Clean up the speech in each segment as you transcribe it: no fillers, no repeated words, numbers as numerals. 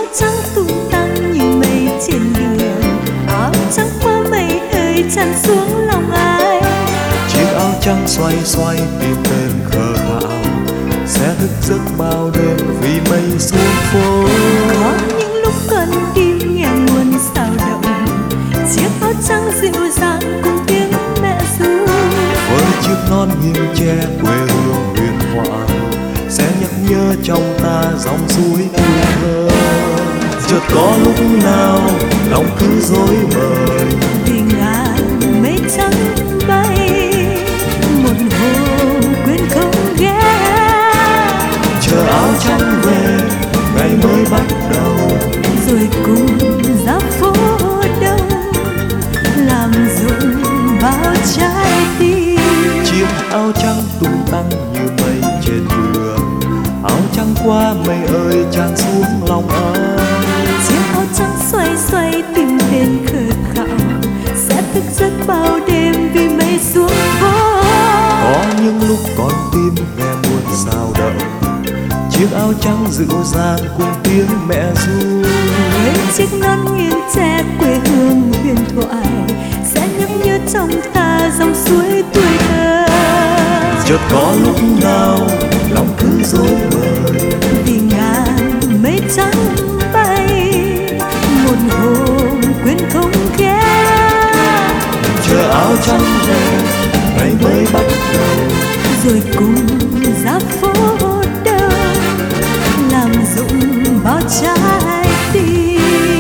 áo trắng tung tăng như mây trên đường, áo trắng qua mây ơi tràn xuống lòng ai. Chiếc áo trắng xoay xoay tìm tên khờ khạo, sẽ thức giấc bao đêm vì mây xuống phố. Có những lúc con tim nghe muôn sao động, chiếc áo trắng dịu dàng cùng tiếng mẹ ru. Với chiếc nón nghiêng che quê hương huyền thoại, sẽ nhắc nhớ trong ta dòng suối tuổi thơ. Chợt có lúc nào lòng cứ rối bời, vì ngàn mây trắng bay, một hôm quên không ghé. chờ áo trắng về ngày mới bắt đầu, rồi cùng ra phố đông làm rụng bao trái tim. chiếc áo trắng tung tăng như mây trên đường, áo trắng qua mây ơi tràn xuống lòng ai. Chiếc áo trắng xoay xoay tìm tên khờ khạo, sẽ thức giấc bao đêm vì mây xuống phố. Có những lúc con tim nghe muôn sao động, chiếc áo trắng dịu dàng cùng tiếng mẹ ru. Với chiếc nón nghiêng che quê hương huyền thoại, sẽ nhắc nhớ trong ta dòng suối tuổi thơ. Chợt có lúc nào lòng cứ rối bời, vì ngàn mây trắng bay, một hôm quên không ghé. chờ áo trắng về ngày mới bắt đầu, rồi cùng ra phố đông làm rụng bao trái tim.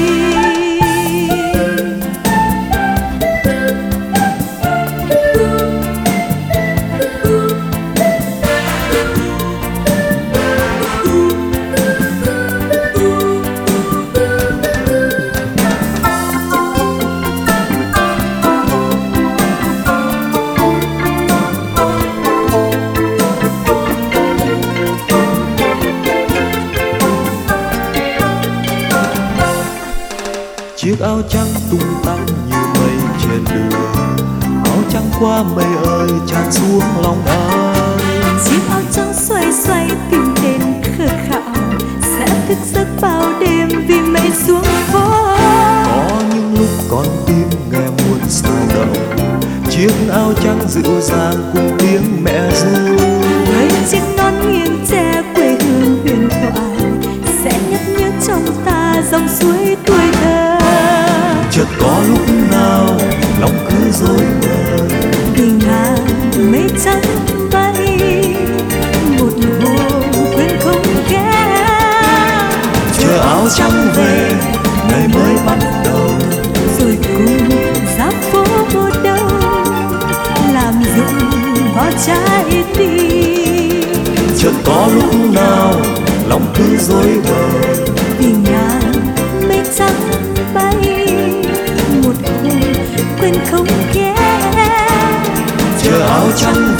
chiếc áo trắng tung tăng như mây trên đường, áo trắng qua mây ơi tràn xuống lòng ai. Chiếc áo trắng xoay xoay tìm tên khờ khạo, sẽ thức giấc bao đêm vì mây xuống phố. Có những lúc con tim nghe muôn sao động, chiếc áo trắng dịu dàng cùng tiếng mẹ ru. Với chiếc nón nghiêng che quê hương huyền thoại, sẽ nhắc nhớ trong ta dòng suối tuổi thơ. Chợt có lúc nào lòng cứ rối bời, vì ngàn mây trắng bay, một hôm quên không ghé. chờ áo trắng về ngày mới bắt đầu, rồi cùng ra phố đông làm rụng bao trái tim. chợt có lúc nào lòng cứ rối bời, vì ngàn mây trắng bay, một hôm quên không ghé. chờ áo trắng